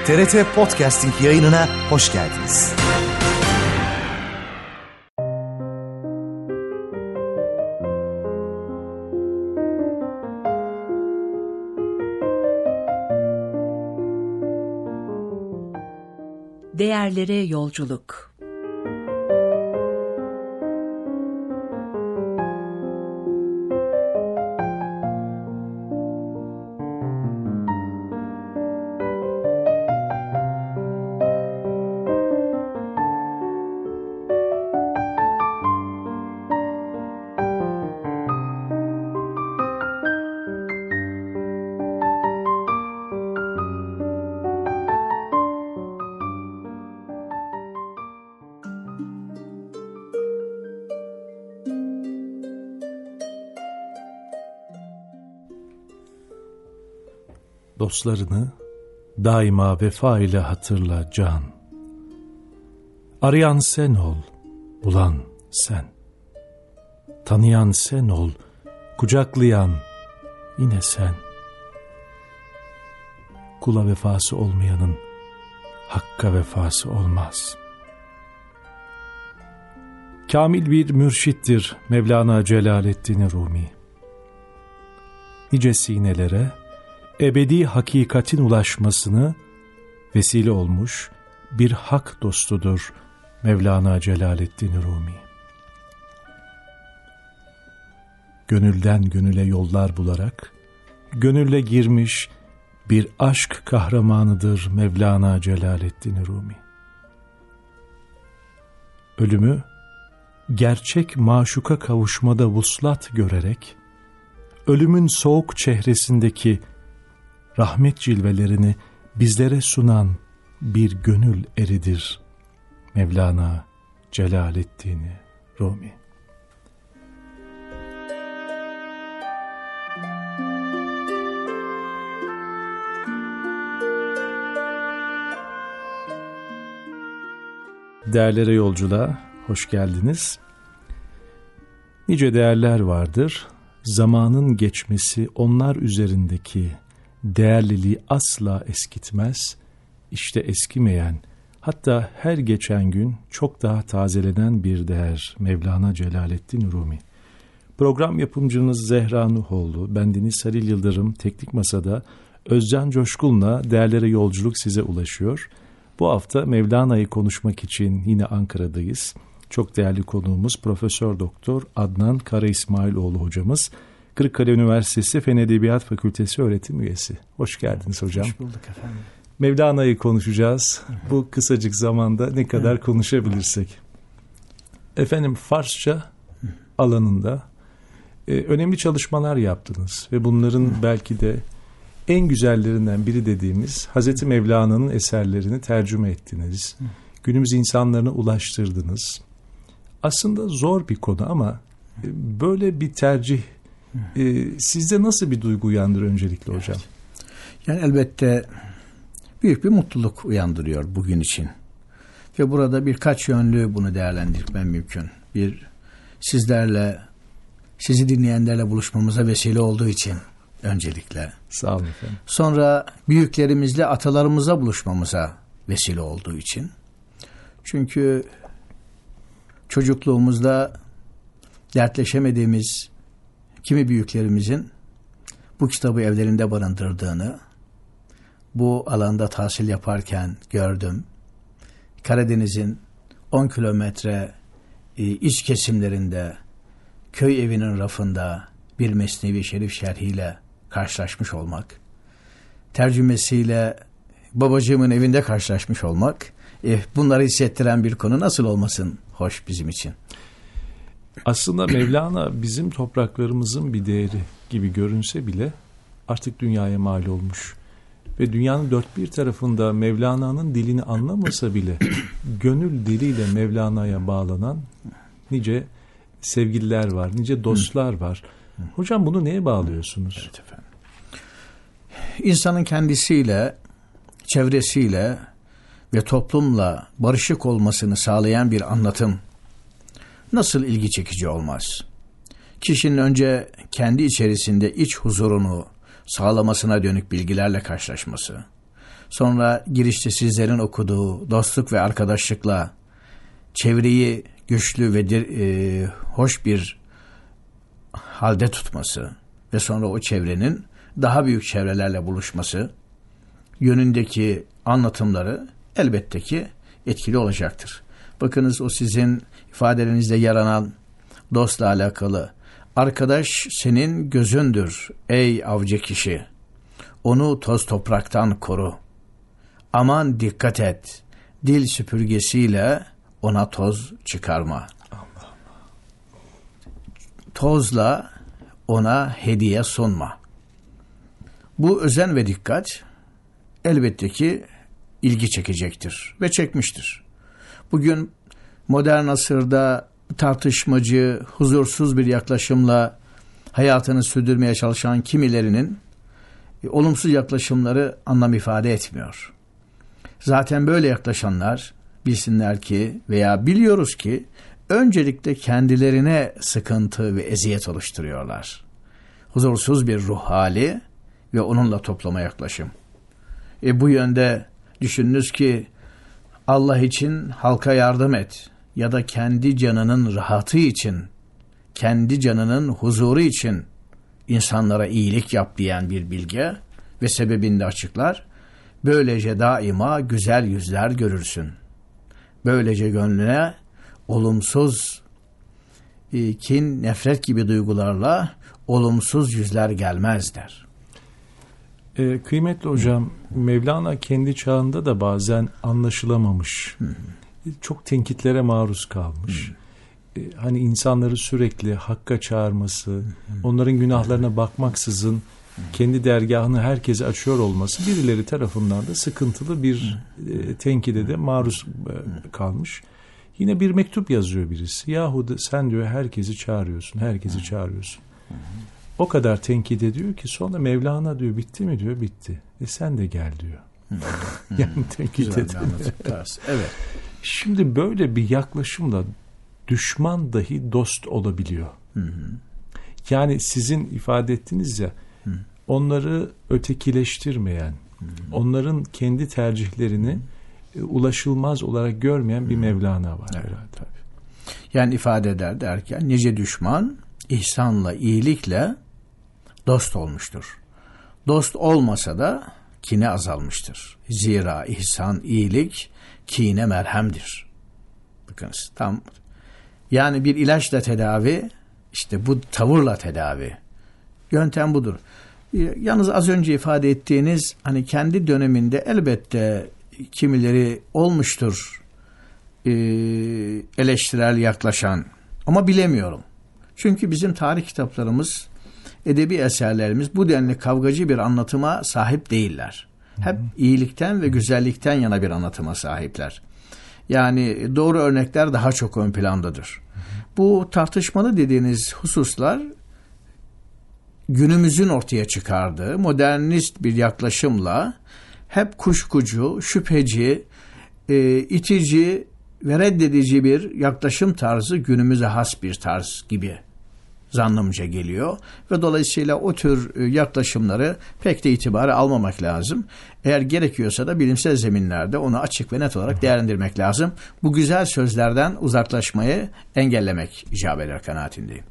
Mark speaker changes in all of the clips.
Speaker 1: TRT Podcasting yayınına hoş geldiniz.
Speaker 2: Değerlere yolculuk.
Speaker 3: Dostlarını daima vefa ile hatırla can. Arayan sen ol, bulan sen. Tanıyan sen ol, kucaklayan yine sen. Kula vefası olmayanın hakka vefası olmaz. Kamil bir mürşittir Mevlana Celaleddin Rumi. Nice sinelere ebedi hakikatin ulaşmasını vesile olmuş bir hak dostudur Mevlana Celaleddin Rumi. Gönülden gönüle yollar bularak gönülle girmiş bir aşk kahramanıdır Mevlana Celaleddin Rumi. Ölümü gerçek maşuka kavuşmada vuslat görerek ölümün soğuk çehresindeki rahmet cilvelerini bizlere sunan bir gönül eridir Mevlana Celaleddin Rumi. Değerlere yolculuğa hoş geldiniz. Nice değerler vardır. Zamanın geçmesi onlar üzerindeki değerliliği asla eskitmez. İşte eskimeyen, hatta her geçen gün çok daha tazelenen bir değer Mevlana Celaleddin Rumi. Program yapımcınız Zehra Nuhoğlu, bendeniz Halil Yıldırım, teknik masada Özcan Coşkun'la değerlere yolculuk size ulaşıyor. Bu hafta Mevlana'yı konuşmak için yine Ankara'dayız. Çok değerli konuğumuz Profesör Doktor Adnan Kara İsmailoğlu hocamız. Kırıkkale Üniversitesi Fen Edebiyat Fakültesi öğretim üyesi. Hoş geldiniz hocam.
Speaker 4: Hoş bulduk efendim.
Speaker 3: Mevlana'yı konuşacağız. Bu kısacık zamanda ne kadar konuşabilirsek. Efendim Farsça alanında önemli çalışmalar yaptınız ve bunların belki de en güzellerinden biri dediğimiz Hazreti Mevlana'nın eserlerini tercüme ettiniz. Günümüz insanlarına ulaştırdınız. Aslında zor bir konu ama böyle bir tercih sizde nasıl bir duygu uyandırıyor öncelikle hocam?
Speaker 4: Evet. Yani elbette büyük bir mutluluk uyandırıyor bugün için. Ve burada birkaç yönlü bunu değerlendirmem mümkün. Bir, sizlerle, sizi dinleyenlerle buluşmamıza vesile olduğu için öncelikle.
Speaker 3: Sağ olun efendim.
Speaker 4: Sonra büyüklerimizle, atalarımızla buluşmamıza vesile olduğu için. Çünkü çocukluğumuzda dertleşemediğimiz kimi büyüklerimizin bu kitabı evlerinde barındırdığını, bu alanda tahsil yaparken gördüm. Karadeniz'in 10 kilometre iç kesimlerinde köy evinin rafında bir Mesnevi Şerif şerhiyle karşılaşmış olmak, tercümesiyle babacığımın evinde karşılaşmış olmak, bunları hissettiren bir konu nasıl olmasın hoş bizim için.
Speaker 3: Aslında Mevlana bizim topraklarımızın bir değeri gibi görünse bile artık dünyaya mal olmuş. Ve dünyanın dört bir tarafında Mevlana'nın dilini anlamasa bile gönül diliyle Mevlana'ya bağlanan nice sevgililer var, nice dostlar var. Hocam bunu neye bağlıyorsunuz?
Speaker 4: Evet efendim. İnsanın kendisiyle, çevresiyle ve toplumla barışık olmasını sağlayan bir anlatım nasıl ilgi çekici olmaz? Kişinin önce kendi içerisinde iç huzurunu sağlamasına dönük bilgilerle karşılaşması, Sonra girişte sizlerin okuduğu dostluk ve arkadaşlıkla çevreyi güçlü ve hoş bir halde tutması ve sonra o çevrenin daha büyük çevrelerle buluşması yönündeki anlatımları elbette ki etkili olacaktır. Bakınız, o sizin ifadelerinizde yer alan dostla alakalı. Arkadaş senin gözündür ey avcı kişi. Onu toz topraktan koru. Aman dikkat et. Dil süpürgesiyle ona toz çıkarma. Tozla ona hediye sunma. Bu özen ve dikkat elbette ki ilgi çekecektir ve çekmiştir. Bugün modern asırda tartışmacı, huzursuz bir yaklaşımla hayatını sürdürmeye çalışan kimilerinin olumsuz yaklaşımları anlam ifade etmiyor. Zaten böyle yaklaşanlar bilsinler ki veya biliyoruz ki öncelikle kendilerine sıkıntı ve eziyet oluşturuyorlar. Huzursuz bir ruh hali ve onunla toplama yaklaşım. Bu yönde düşününüz ki Allah için halka yardım et ya da kendi canının rahatı için, kendi canının huzuru için insanlara iyilik yap diyen bir bilge ve sebebini de açıklar. Böylece daima güzel yüzler görürsün. Böylece gönlüne olumsuz kin, nefret gibi duygularla olumsuz yüzler gelmez der.
Speaker 3: Kıymetli hocam, Mevlana kendi çağında da bazen anlaşılamamış, çok tenkitlere maruz kalmış. Hani insanları sürekli hakka çağırması, onların günahlarına bakmaksızın kendi dergahını herkese açıyor olması birileri tarafından da sıkıntılı bir tenkide de maruz kalmış. Yine bir mektup yazıyor birisi. Yahu sen diyor herkesi çağırıyorsun, herkesi çağırıyorsun. O kadar tenkit ediyor ki sonra Mevlana diyor bitti mi diyor, bitti. Sen de gel diyor. Yani tenkit ediyor.
Speaker 4: Evet.
Speaker 3: Şimdi böyle bir yaklaşımla düşman dahi dost olabiliyor. Yani sizin ifade ettiğiniz ya, onları ötekileştirmeyen, onların kendi tercihlerini ulaşılmaz olarak görmeyen bir Mevlana var herhalde.
Speaker 4: Yani ifade eder derken nice düşman ihsanla, iyilikle dost olmuştur. Dost olmasa da kine azalmıştır. Zira ihsan, iyilik kine merhemdir. Bakınız tam yani bir ilaçla tedavi, işte bu tavırla tedavi. Yöntem budur. Yalnız az önce ifade ettiğiniz hani kendi döneminde elbette kimileri olmuştur eleştirel yaklaşan, ama bilemiyorum. Çünkü bizim tarih kitaplarımız, edebi eserlerimiz bu denli kavgacı bir anlatıma sahip değiller. Hep iyilikten ve güzellikten yana bir anlatıma sahipler. Yani doğru örnekler daha çok ön plandadır. Bu tartışmalı dediğiniz hususlar günümüzün ortaya çıkardığı modernist bir yaklaşımla hep kuşkucu, şüpheci, itici ve reddedici bir yaklaşım tarzı günümüze has bir tarz gibi zannımca geliyor ve dolayısıyla o tür yaklaşımları pek de itibara almamak lazım. Eğer gerekiyorsa da bilimsel zeminlerde onu açık ve net olarak değerlendirmek lazım. Bu güzel sözlerden uzaklaşmayı engellemek icap eder kanaatindeyim.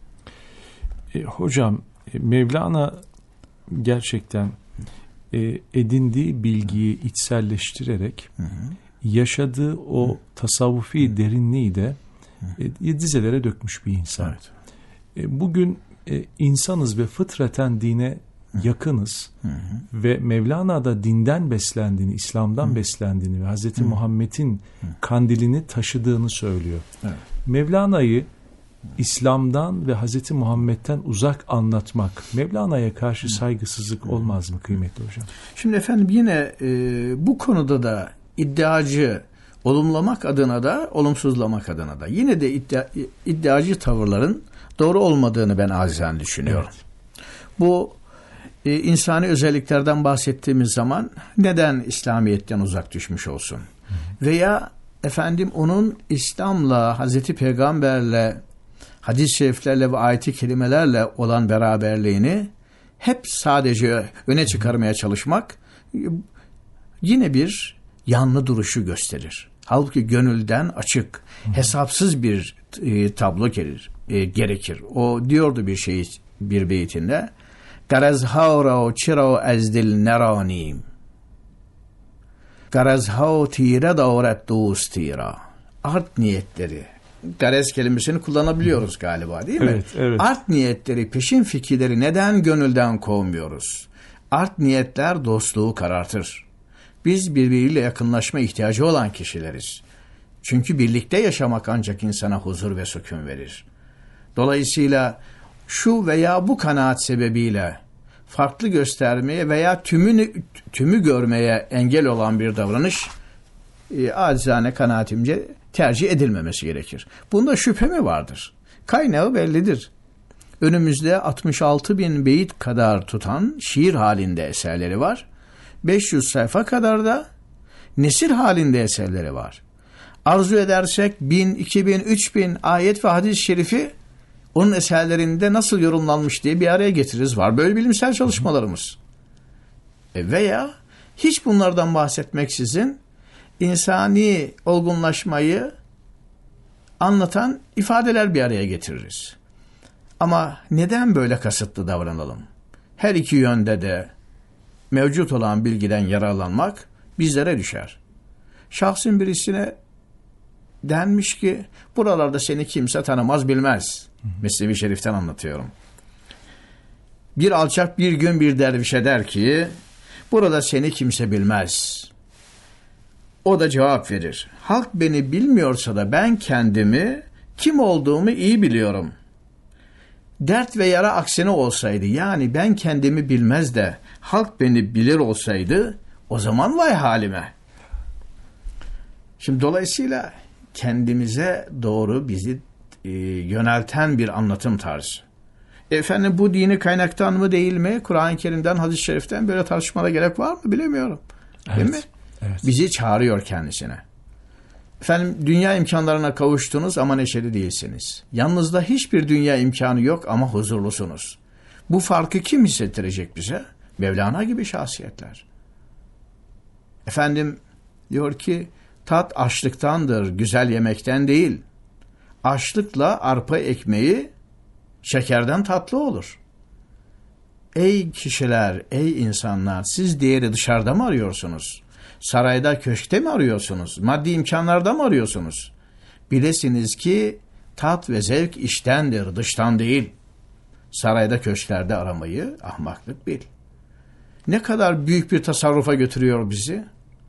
Speaker 3: Hocam, Mevlana gerçekten edindiği bilgiyi içselleştirerek yaşadığı o tasavvufi derinliği de dizelere dökmüş bir insan.
Speaker 4: Evet.
Speaker 3: Bugün insanız ve fıtraten dine yakınız ve Mevlana da dinden beslendiğini, İslam'dan beslendiğini ve Hz. Muhammed'in kandilini taşıdığını söylüyor.
Speaker 4: Evet.
Speaker 3: Mevlana'yı İslam'dan ve Hz. Muhammed'den uzak anlatmak Mevlana'ya karşı saygısızlık olmaz mı kıymetli hocam?
Speaker 4: Şimdi efendim yine bu konuda da iddiacı olumlamak adına da olumsuzlamak adına da yine de iddiacı tavırların doğru olmadığını ben acizane düşünüyorum. Evet. Bu insani özelliklerden bahsettiğimiz zaman neden İslamiyet'ten uzak düşmüş olsun? Veya efendim onun İslam'la, Hazreti Peygamber'le, hadis-i şeriflerle ve ayet-i kerimelerle olan beraberliğini hep sadece öne çıkarmaya çalışmak yine bir yanlı duruşu gösterir. Halbuki gönülden açık, hesapsız bir tablo gerekir. O diyordu bir beytinde. Garazha çira ez dil neranim. Garazha tire davret dostira. Art niyetleri. Garez kelimesini kullanabiliyoruz galiba, değil mi?
Speaker 3: Evet, evet.
Speaker 4: Art niyetleri, peşin fikirleri neden gönülden kovmuyoruz? Art niyetler dostluğu karartır. Biz birbiriyle yakınlaşma ihtiyacı olan kişileriz. Çünkü birlikte yaşamak ancak insana huzur ve sükun verir. Dolayısıyla şu veya bu kanaat sebebiyle farklı göstermeye veya tümü görmeye engel olan bir davranış acizane kanaatimce tercih edilmemesi gerekir. Bunda şüphe mi vardır? Kaynağı bellidir. Önümüzde 66.000 beyit kadar tutan şiir halinde eserleri var. 500 sayfa kadar da nesir halinde eserleri var. Arzu edersek 1000, 2000, 3000 ayet ve hadis-i şerifi onun eserlerinde nasıl yorumlanmış diye bir araya getiririz. Var böyle bilimsel çalışmalarımız. Veya hiç bunlardan bahsetmeksizin insani olgunlaşmayı anlatan ifadeler bir araya getiririz. Ama neden böyle kasıtlı davranalım? Her iki yönde de mevcut olan bilgiden yararlanmak bizlere düşer. Şahsın birisine denmiş ki buralarda seni kimse tanımaz bilmez. Mesnevi Şerif'ten anlatıyorum. Bir alçak bir gün bir dervişe der ki burada seni kimse bilmez. O da cevap verir. Halk beni bilmiyorsa da ben kendimi, kim olduğumu iyi biliyorum. Dert ve yara aksine olsaydı, yani ben kendimi bilmez de halk beni bilir olsaydı, o zaman vay halime. Şimdi dolayısıyla kendimize doğru bizi yönelten bir anlatım tarzı. Efendim bu dini kaynaktan mı değil mi? Kur'an-ı Kerim'den, hadis-i şeriften böyle tartışmada gerek var mı? Bilemiyorum. Değil mi?
Speaker 3: Evet.
Speaker 4: Bizi çağırıyor kendisine. Efendim dünya imkanlarına kavuştunuz ama neşeli değilsiniz. Yanınızda hiçbir dünya imkanı yok ama huzurlusunuz. Bu farkı kim hissettirecek bize? Mevlana gibi şahsiyetler. Efendim diyor ki tat açlıktandır, güzel yemekten değil. Açlıkla arpa ekmeği şekerden tatlı olur. Ey kişiler, ey insanlar, siz diğeri dışarıda mı arıyorsunuz? Sarayda, köşkte mi arıyorsunuz? Maddi imkanlarda mı arıyorsunuz? Bilesiniz ki tat ve zevk içtendir, dıştan değil. Sarayda, köşklerde aramayı ahmaklık bil. Ne kadar büyük bir tasarrufa götürüyor bizi?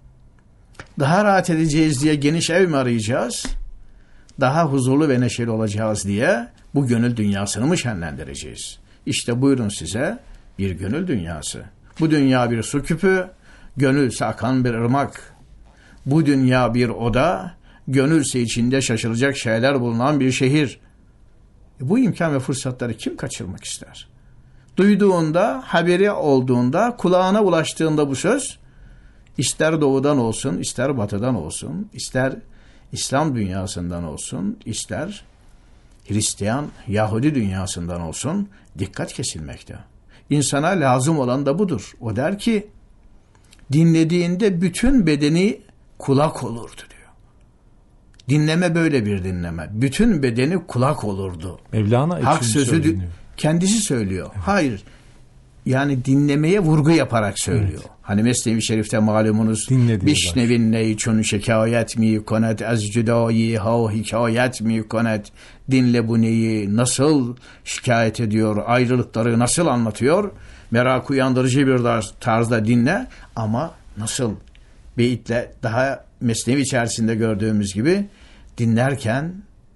Speaker 4: Daha rahat edeceğiz diye geniş ev mi arayacağız? Daha huzurlu ve neşeli olacağız diye bu gönül dünyasını mı şenlendireceğiz? İşte buyurun size bir gönül dünyası. Bu dünya bir su küpü, gönülse akan bir ırmak. Bu dünya bir oda, gönülse içinde şaşılacak şeyler bulunan bir şehir. Bu imkan ve fırsatları kim kaçırmak ister? Duyduğunda, haberi olduğunda, kulağına ulaştığında bu söz, ister doğudan olsun, ister batıdan olsun, ister İslam dünyasından olsun, ister Hristiyan, Yahudi dünyasından olsun, dikkat kesilmekte. İnsana lazım olan da budur. O der ki, dinlediğinde bütün bedeni kulak olurdu diyor. Dinleme böyle bir dinleme. Bütün bedeni kulak olurdu.
Speaker 3: Mevlana
Speaker 4: Hak sözü kendisi söylüyor. Evet. Hayır. Yani dinlemeye vurgu yaparak söylüyor. Evet. Hani Mesnevi Şerif'te malumunuz bişnevin ney çun şikayet mi konet az cüdayi ha hikayet mi konet, dinle bu neyi nasıl şikayet ediyor, ayrılıkları nasıl anlatıyor, merak uyandırıcı bir tarzda dinle ama nasıl beyitle, daha Mesnevi içerisinde gördüğümüz gibi dinlerken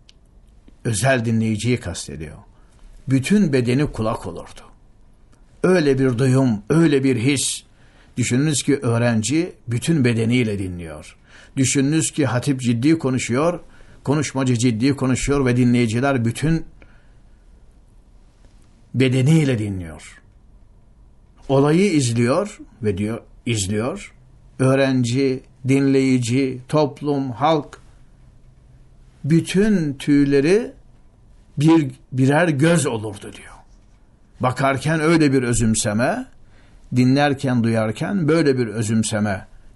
Speaker 4: özel dinleyiciyi kastediyor. Bütün bedeni kulak olurdu. Öyle bir duyum, öyle bir his. Düşününüz ki öğrenci bütün bedeniyle dinliyor. Düşününüz ki hatip ciddi konuşuyor, konuşmacı ciddi konuşuyor ve dinleyiciler bütün bedeniyle dinliyor. Olayı izliyor ve diyor izliyor. Öğrenci, dinleyici, toplum, halk bütün tüyleri birer göz olurdu diyor. Bakarken öyle bir özümseme, dinlerken, duyarken böyle bir özümseme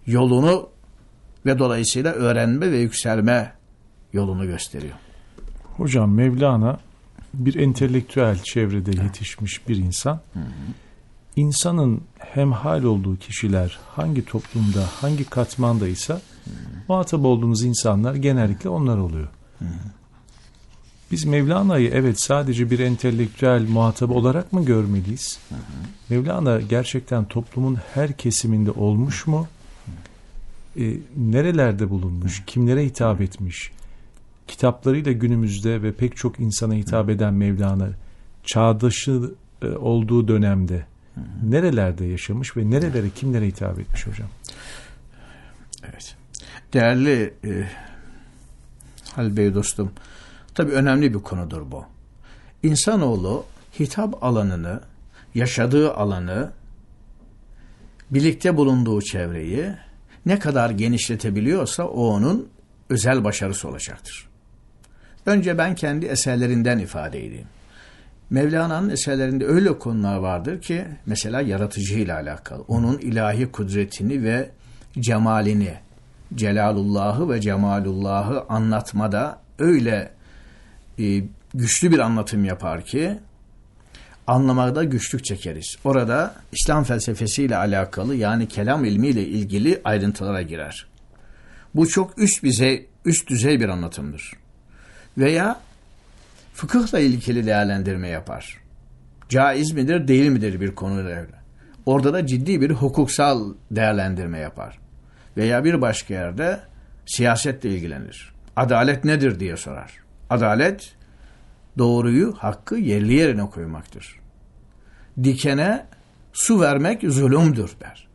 Speaker 4: yolunu ve dolayısıyla öğrenme ve yükselme yolunu gösteriyor.
Speaker 3: Hocam Mevlana bir entelektüel çevrede yetişmiş bir insan. İnsanın hemhal olduğu kişiler hangi toplumda, hangi katmandaysa muhatap olduğumuz insanlar genellikle onlar oluyor. Biz Mevlana'yı evet sadece bir entelektüel muhatap olarak mı görmeliyiz? Mevlana gerçekten toplumun her kesiminde olmuş mu? Nerelerde bulunmuş? Kimlere hitap etmiş? Kitaplarıyla günümüzde ve pek çok insana hitap eden Mevlana çağdaşı olduğu dönemde nerelerde yaşamış ve nerelere, kimlere hitap etmiş hocam?
Speaker 4: Evet. Değerli Halil Bey dostum, tabii önemli bir konudur bu. İnsanoğlu hitap alanını, yaşadığı alanı, birlikte bulunduğu çevreyi ne kadar genişletebiliyorsa o onun özel başarısı olacaktır. Önce ben kendi eserlerinden ifade edeyim. Mevlana'nın eserlerinde öyle konular vardır ki mesela yaratıcıyla alakalı. Onun ilahi kudretini ve cemalini, Celalullah'ı ve Cemalullah'ı anlatmada öyle güçlü bir anlatım yapar ki anlamada güçlük çekeriz. Orada İslam felsefesiyle alakalı yani kelam ilmiyle ilgili ayrıntılara girer. Bu çok üst düzey bir anlatımdır. Veya fıkıhla ilgili değerlendirme yapar. Caiz midir, değil midir bir konuyla öyle. Orada da ciddi bir hukuksal değerlendirme yapar. Veya bir başka yerde siyasetle ilgilenir. Adalet nedir diye sorar. Adalet, doğruyu, hakkı yerli yerine koymaktır. Dikene su vermek zulümdür der.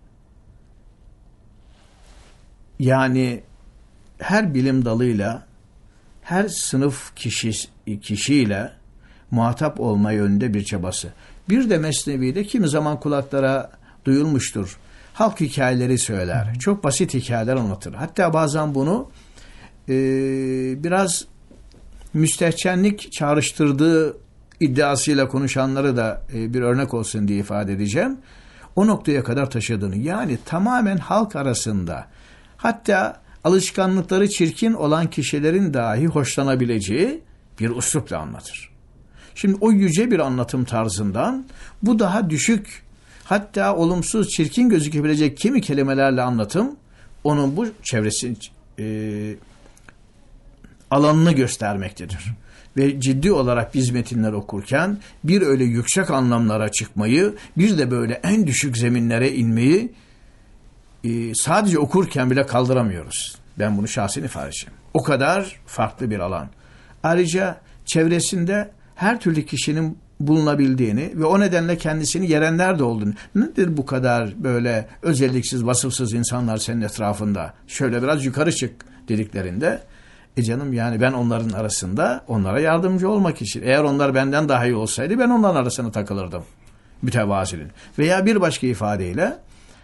Speaker 4: Yani her bilim dalıyla, her sınıf kişiyle muhatap olma yönünde bir çabası. Bir de Mesnevi'de kimi zaman kulaklara duyulmuştur. Halk hikayeleri söyler. Çok basit hikayeler anlatır. Hatta bazen bunu biraz müstehcenlik çağrıştırdığı iddiasıyla konuşanları da bir örnek olsun diye ifade edeceğim. O noktaya kadar taşıdığını, yani tamamen halk arasında, hatta alışkanlıkları çirkin olan kişilerin dahi hoşlanabileceği bir üslupla anlatır. Şimdi o yüce bir anlatım tarzından bu daha düşük, hatta olumsuz, çirkin gözükebilecek kimi kelimelerle anlatım onun bu çevresi alanını göstermektedir. Ve ciddi olarak biz metinler okurken bir öyle yüksek anlamlara çıkmayı, bir de böyle en düşük zeminlere inmeyi sadece okurken bile kaldıramıyoruz. Ben bunu şahsen ifade edeceğim. O kadar farklı bir alan. Ayrıca çevresinde her türlü kişinin bulunabildiğini ve o nedenle kendisini yerenler de olduğunu. Nedir bu kadar böyle özelliksiz, vasıfsız insanlar senin etrafında? Şöyle biraz yukarı çık dediklerinde, canım yani ben onların arasında onlara yardımcı olmak için. Eğer onlar benden daha iyi olsaydı ben onların arasına takılırdım. Mütevazilin. Veya bir başka ifadeyle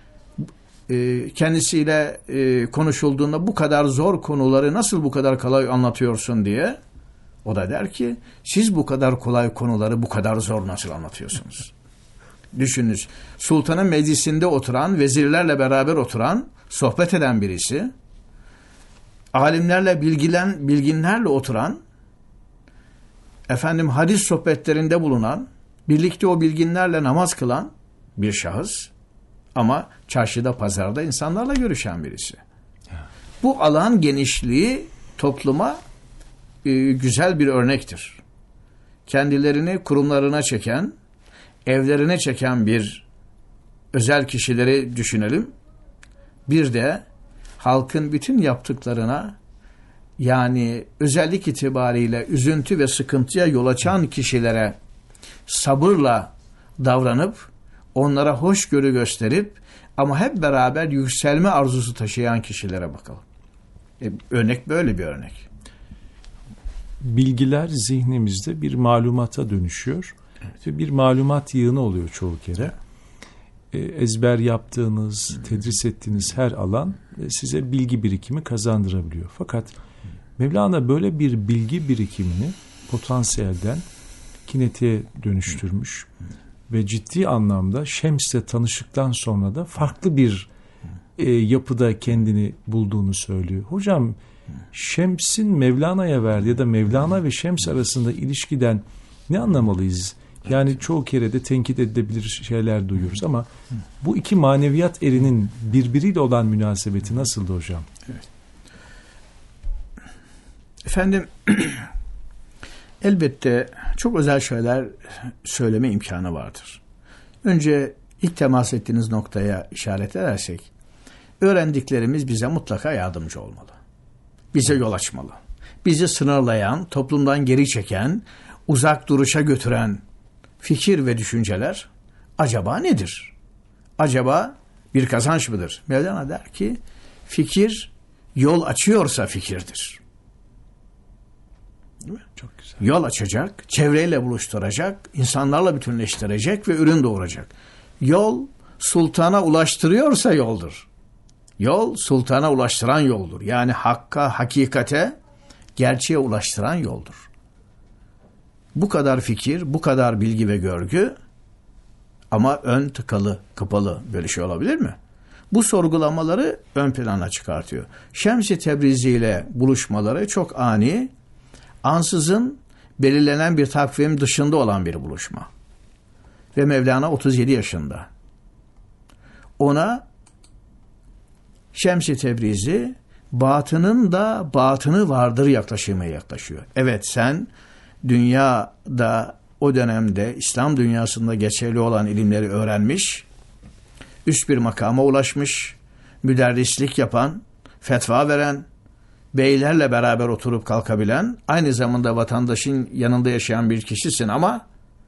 Speaker 4: kendisiyle konuşulduğunda bu kadar zor konuları nasıl bu kadar kolay anlatıyorsun diye, o da der ki siz bu kadar kolay konuları bu kadar zor nasıl anlatıyorsunuz? Düşününüz, sultanın meclisinde oturan, vezirlerle beraber oturan, sohbet eden birisi, alimlerle bilginlerle oturan, hadis sohbetlerinde bulunan, birlikte o bilginlerle namaz kılan bir şahıs, ama çarşıda, pazarda insanlarla görüşen birisi. Bu alan genişliği topluma güzel bir örnektir. Kendilerini kurumlarına çeken, evlerine çeken bir özel kişileri düşünelim. Bir de halkın bütün yaptıklarına, yani özellik itibariyle üzüntü ve sıkıntıya yol açan kişilere sabırla davranıp, onlara hoşgörü gösterip ama hep beraber yükselme arzusu taşıyan kişilere bakalım. Örnek böyle bir örnek.
Speaker 3: Bilgiler zihnimizde bir malumata dönüşüyor. Evet. Ve bir malumat yığını oluyor çoğu kere. Ezber yaptığınız, tedris ettiğiniz her alan size bilgi birikimi kazandırabiliyor. Fakat Mevlana böyle bir bilgi birikimini potansiyelden kinetiğe dönüştürmüş ve ciddi anlamda Şems'le tanıştıktan sonra da farklı bir yapıda kendini bulduğunu söylüyor. Hocam Şems'in Mevlana'ya verdiği ya da Mevlana ve Şems arasında ilişkiden ne anlamalıyız? Yani çoğu kere de tenkit edilebilir şeyler duyuyoruz ama bu iki maneviyat erinin birbiriyle olan münasebeti nasıldı hocam?
Speaker 4: Evet. Efendim elbette çok özel şeyler söyleme imkanı vardır. Önce ilk temas ettiğiniz noktaya işaret edersek, öğrendiklerimiz bize mutlaka yardımcı olmalı. Bize yol açmalı. Bizi sınırlayan, toplumdan geri çeken, uzak duruşa götüren fikir ve düşünceler acaba nedir? Acaba bir kazanç mıdır? Mevlana der ki, fikir yol açıyorsa fikirdir. Değil mi?
Speaker 3: Çok güzel.
Speaker 4: Yol açacak, çevreyle buluşturacak, insanlarla bütünleştirecek ve ürün doğuracak. Yol sultana ulaştırıyorsa yoldur. Yol sultana ulaştıran yoldur. Yani hakka, hakikate, gerçeğe ulaştıran yoldur. Bu kadar fikir, bu kadar bilgi ve görgü ama ön tıkalı, kapalı, böyle şey olabilir mi? Bu sorgulamaları ön plana çıkartıyor. Şems-i Tebrizi ile buluşmaları çok ani, ansızın belirlenen bir takvim dışında olan bir buluşma. Ve Mevlana 37 yaşında. Ona Şems-i Tebrizi batının da batını vardır yaklaşımına yaklaşıyor. Evet, sen dünyada o dönemde İslam dünyasında geçerli olan ilimleri öğrenmiş, üst bir makama ulaşmış, müderrislik yapan, fetva veren, beylerle beraber oturup kalkabilen, aynı zamanda vatandaşın yanında yaşayan bir kişisin ama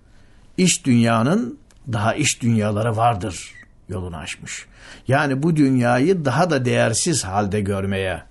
Speaker 4: iç dünyanın daha iç dünyaları vardır yolunu açmış. Yani bu dünyayı daha da değersiz halde görmeye,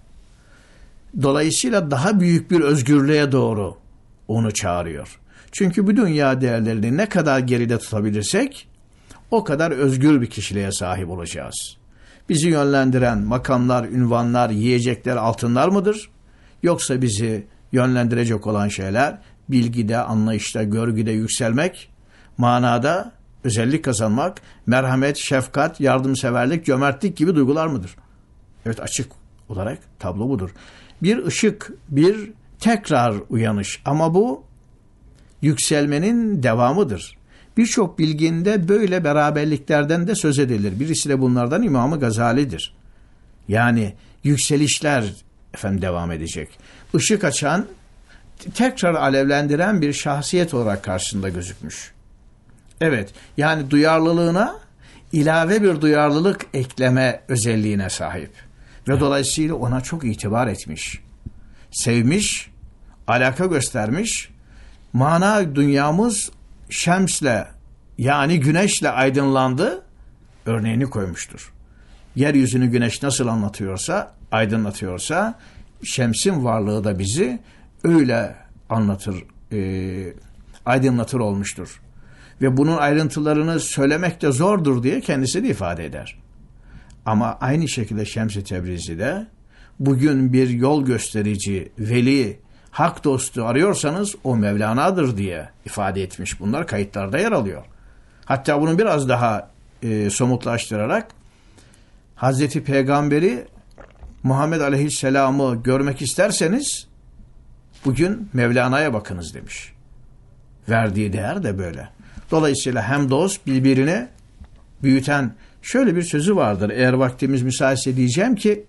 Speaker 4: dolayısıyla daha büyük bir özgürlüğe doğru onu çağırıyor. Çünkü bu dünya değerlerini ne kadar geride tutabilirsek o kadar özgür bir kişiliğe sahip olacağız. Bizi yönlendiren makamlar, ünvanlar, yiyecekler, altınlar mıdır? Yoksa bizi yönlendirecek olan şeyler bilgide, anlayışta, görgüde yükselmek, manada özellik kazanmak, merhamet, şefkat, yardımseverlik, cömertlik gibi duygular mıdır? Evet, açık olarak tablo budur. Bir ışık, bir tekrar uyanış ama bu yükselmenin devamıdır. Birçok bilginde böyle beraberliklerden de söz edilir. Birisi de bunlardan İmam-ı Gazali'dir. Yani yükselişler devam edecek. Işık açan, tekrar alevlendiren bir şahsiyet olarak karşısında gözükmüş. Evet, yani duyarlılığına ilave bir duyarlılık ekleme özelliğine sahip. Ve dolayısıyla ona çok itibar etmiş. Sevmiş, alaka göstermiş. Mana dünyamız şemsle, yani güneşle aydınlandı örneğini koymuştur. Yeryüzünü güneş nasıl anlatıyorsa, aydınlatıyorsa, şemsin varlığı da bizi öyle anlatır, aydınlatır olmuştur. Ve bunun ayrıntılarını söylemek de zordur diye kendisi de ifade eder. Ama aynı şekilde Şems-i Tebrizi'de bugün bir yol gösterici, veli, hak dostu arıyorsanız o Mevlana'dır diye ifade etmiş. Bunlar kayıtlarda yer alıyor. Hatta bunu biraz daha somutlaştırarak Hazreti Peygamberi Muhammed Aleyhisselam'ı görmek isterseniz bugün Mevlana'ya bakınız demiş. Verdiği değer de böyle. Dolayısıyla hem dost birbirini büyüten, şöyle bir sözü vardır. Eğer vaktimiz müsaitse diyeceğim ki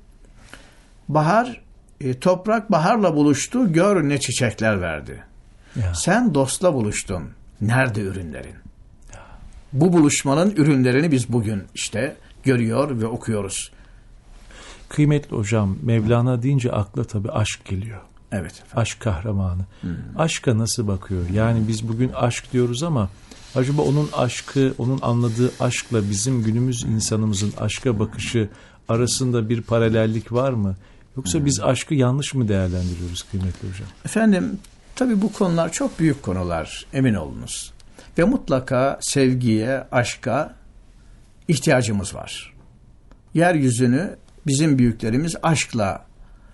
Speaker 4: bahar, toprak baharla buluştu, gör ne çiçekler verdi. Ya. Sen dostla buluştun, nerede ürünlerin? Ya. Bu buluşmanın ürünlerini biz bugün işte görüyor ve okuyoruz.
Speaker 3: Kıymetli hocam, Mevlana deyince akla tabii aşk geliyor.
Speaker 4: Evet efendim.
Speaker 3: Aşk kahramanı. Aşka nasıl bakıyor? Yani biz bugün aşk diyoruz ama acaba onun aşkı, onun anladığı aşkla bizim günümüz insanımızın aşka bakışı arasında bir paralellik var mı? Yoksa biz aşkı yanlış mı değerlendiriyoruz kıymetli hocam?
Speaker 4: Efendim, tabii bu konular çok büyük konular, emin olunuz. Ve mutlaka sevgiye, aşka ihtiyacımız var. Yeryüzünü bizim büyüklerimiz aşkla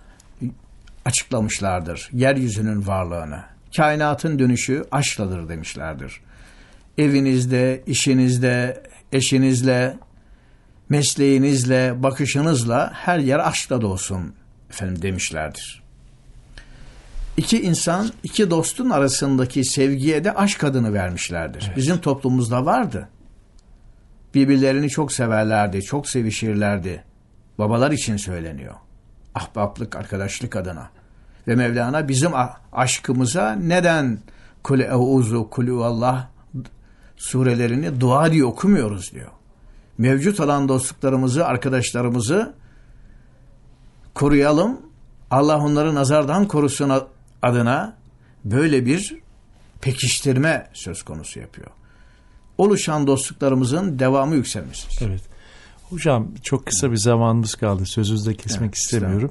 Speaker 4: açıklamışlardır. Yeryüzünün varlığını. Kainatın dönüşü aşkladır demişlerdir. Evinizde, işinizde, eşinizle, mesleğinizle, bakışınızla her yer aşkla dolsun efendim demişlerdir. İki insan, iki dostun arasındaki sevgiye de aşk adını vermişlerdir. Evet. Bizim toplumumuzda vardı. Birbirlerini çok severlerdi, çok sevişirlerdi. Babalar için söyleniyor. Ahbaplık, arkadaşlık adına. Ve Mevlana bizim aşkımıza neden Kul Euzu, Kul Allah surelerini dua diye okumuyoruz diyor. Mevcut olan dostluklarımızı, arkadaşlarımızı koruyalım. Allah onları nazardan korusun adına böyle bir pekiştirme söz konusu yapıyor. Oluşan dostluklarımızın devamı yükselmesi.
Speaker 3: Evet. Hocam çok kısa bir zamanımız kaldı. Sözünüzü de kesmek istemiyorum.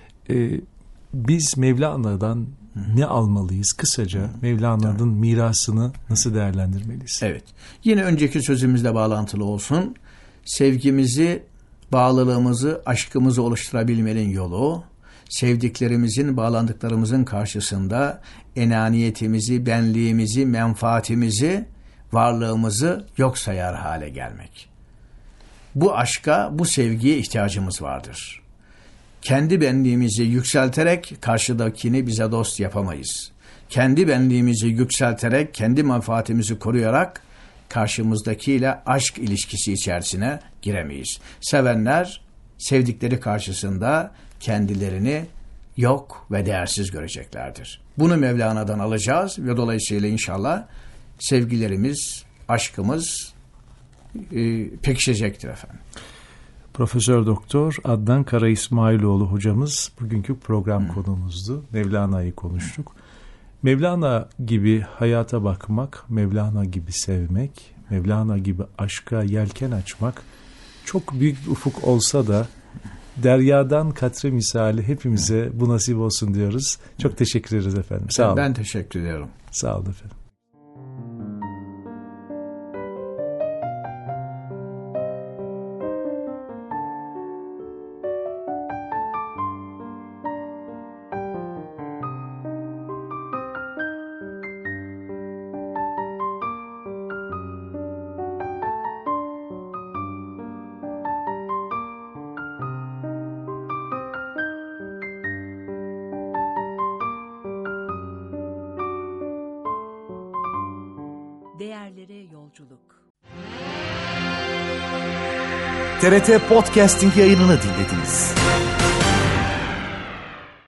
Speaker 3: Biz Mevlana'dan ne almalıyız? Kısaca Mevlana'nın mirasını nasıl değerlendirmeliyiz?
Speaker 4: Evet. Yine önceki sözümüzle bağlantılı olsun. Sevgimizi, bağlılığımızı, aşkımızı oluşturabilmenin yolu, sevdiklerimizin, bağlandıklarımızın karşısında enaniyetimizi, benliğimizi, menfaatimizi, varlığımızı yok sayar hale gelmek. Bu aşka, bu sevgiye ihtiyacımız vardır. Kendi benliğimizi yükselterek karşıdakini bize dost yapamayız. Kendi benliğimizi yükselterek, kendi menfaatimizi koruyarak karşımızdakiyle aşk ilişkisi içerisine giremeyiz. Sevenler sevdikleri karşısında kendilerini yok ve değersiz göreceklerdir. Bunu Mevlana'dan alacağız ve dolayısıyla inşallah sevgilerimiz, aşkımız pekişecektir efendim.
Speaker 3: Profesör Doktor Adnan Kara İsmailoğlu hocamız bugünkü program konuğumuzdu. Mevlana'yı konuştuk. Mevlana gibi hayata bakmak, Mevlana gibi sevmek, Mevlana gibi aşka yelken açmak çok büyük bir ufuk olsa da deryadan katre misali hepimize bu nasip olsun diyoruz. Çok teşekkür ederiz efendim. Sağ olun.
Speaker 4: Ben teşekkür ediyorum.
Speaker 3: Sağ olun efendim.
Speaker 2: Değerlere yolculuk.
Speaker 1: TRT Podcasting yayınını dinlediniz.